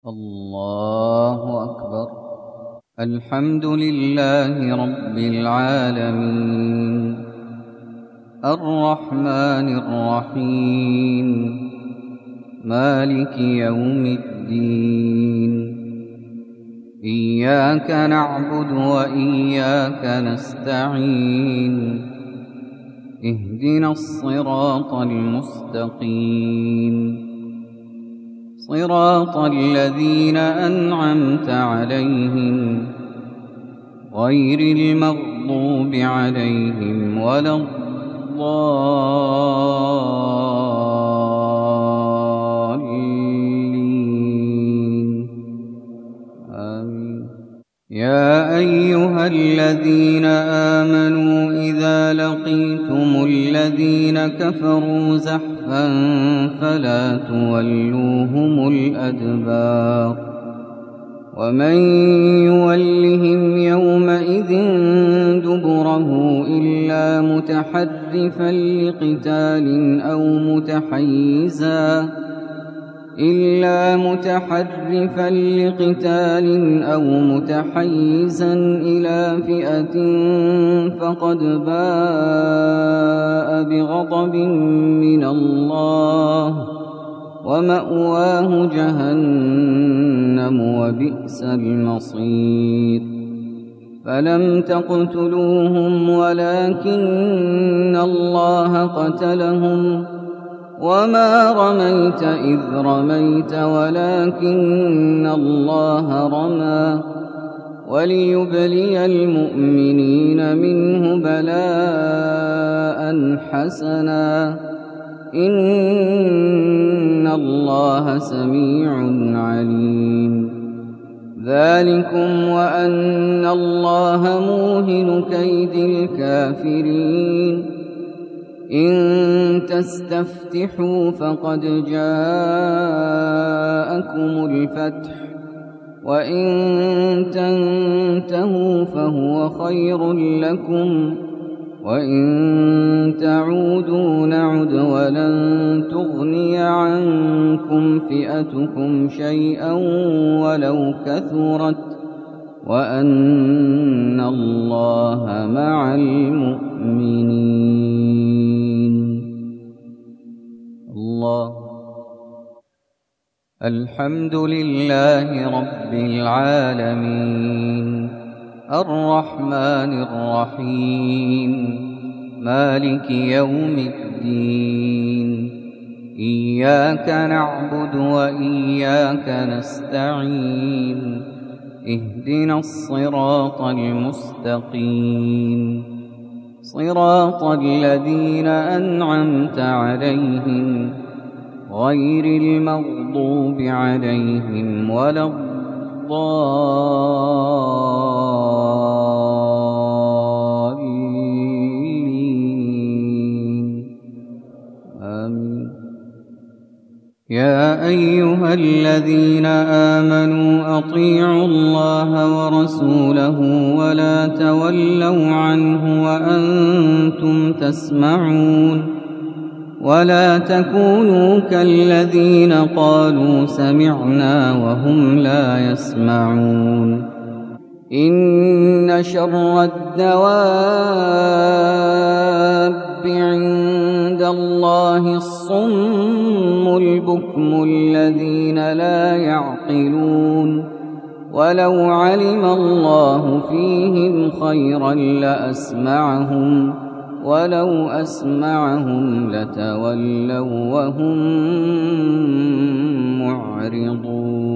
الله أكبر. الحمد لله رب العالمين، الرحمن الرحيم، مالك يوم الدين. إياك نعبد وإياك نستعين، اهدنا الصراط المستقيم، صراط الذين أنعمت عليهم غير المغضوب عليهم ولا الضالين. آمين. يا أيها الذين آمنوا إذا لقيتم الذين كفروا زحفا فلا تولوهم الأدبار، ومن يولهم يومئذ دبره إلا متحرفا لقتال أو متحيزا إلى فئة فقد باء بغضب من الله ومأواه جهنم وبئس المصير. فلم تقتلوهم ولكن الله قتلهم، وما رميت إذ رميت ولكن الله رمى، وليبلي المؤمنين منه بلاء حسنا، إن الله سميع عليم. ذلكم وأن الله موهن كيد الكافرين. إن تستفتحوا فقد جاءكم الفتح، وإن تنتهوا فهو خير لكم، وإن تعودوا نعد ولن تغني عنكم فئتكم شيئا ولو كثرت، وأن الله مع المؤمنين. الله. الحمد لله رب العالمين، الرحمن الرحيم، مالك يوم الدين. إياك نعبد وإياك نستعين، اهدنا الصراط المستقيم، صراط الذين أنعمت عليهم غير المغضوب عليهم ولا الضالين. آمين. يا أيها الذين آمنوا أطيعوا الله ورسوله ولا تولوا عنه وأنتم تسمعون، ولا تكونوا كالذين قالوا سمعنا وهم لا يسمعون. إن شر الدواب عند الله الصم البكم الذين لا يعقلون. ولو علم الله فيهم خيرا لأسمعهم، ولو أسمعهم لتولوا وهم معرضون.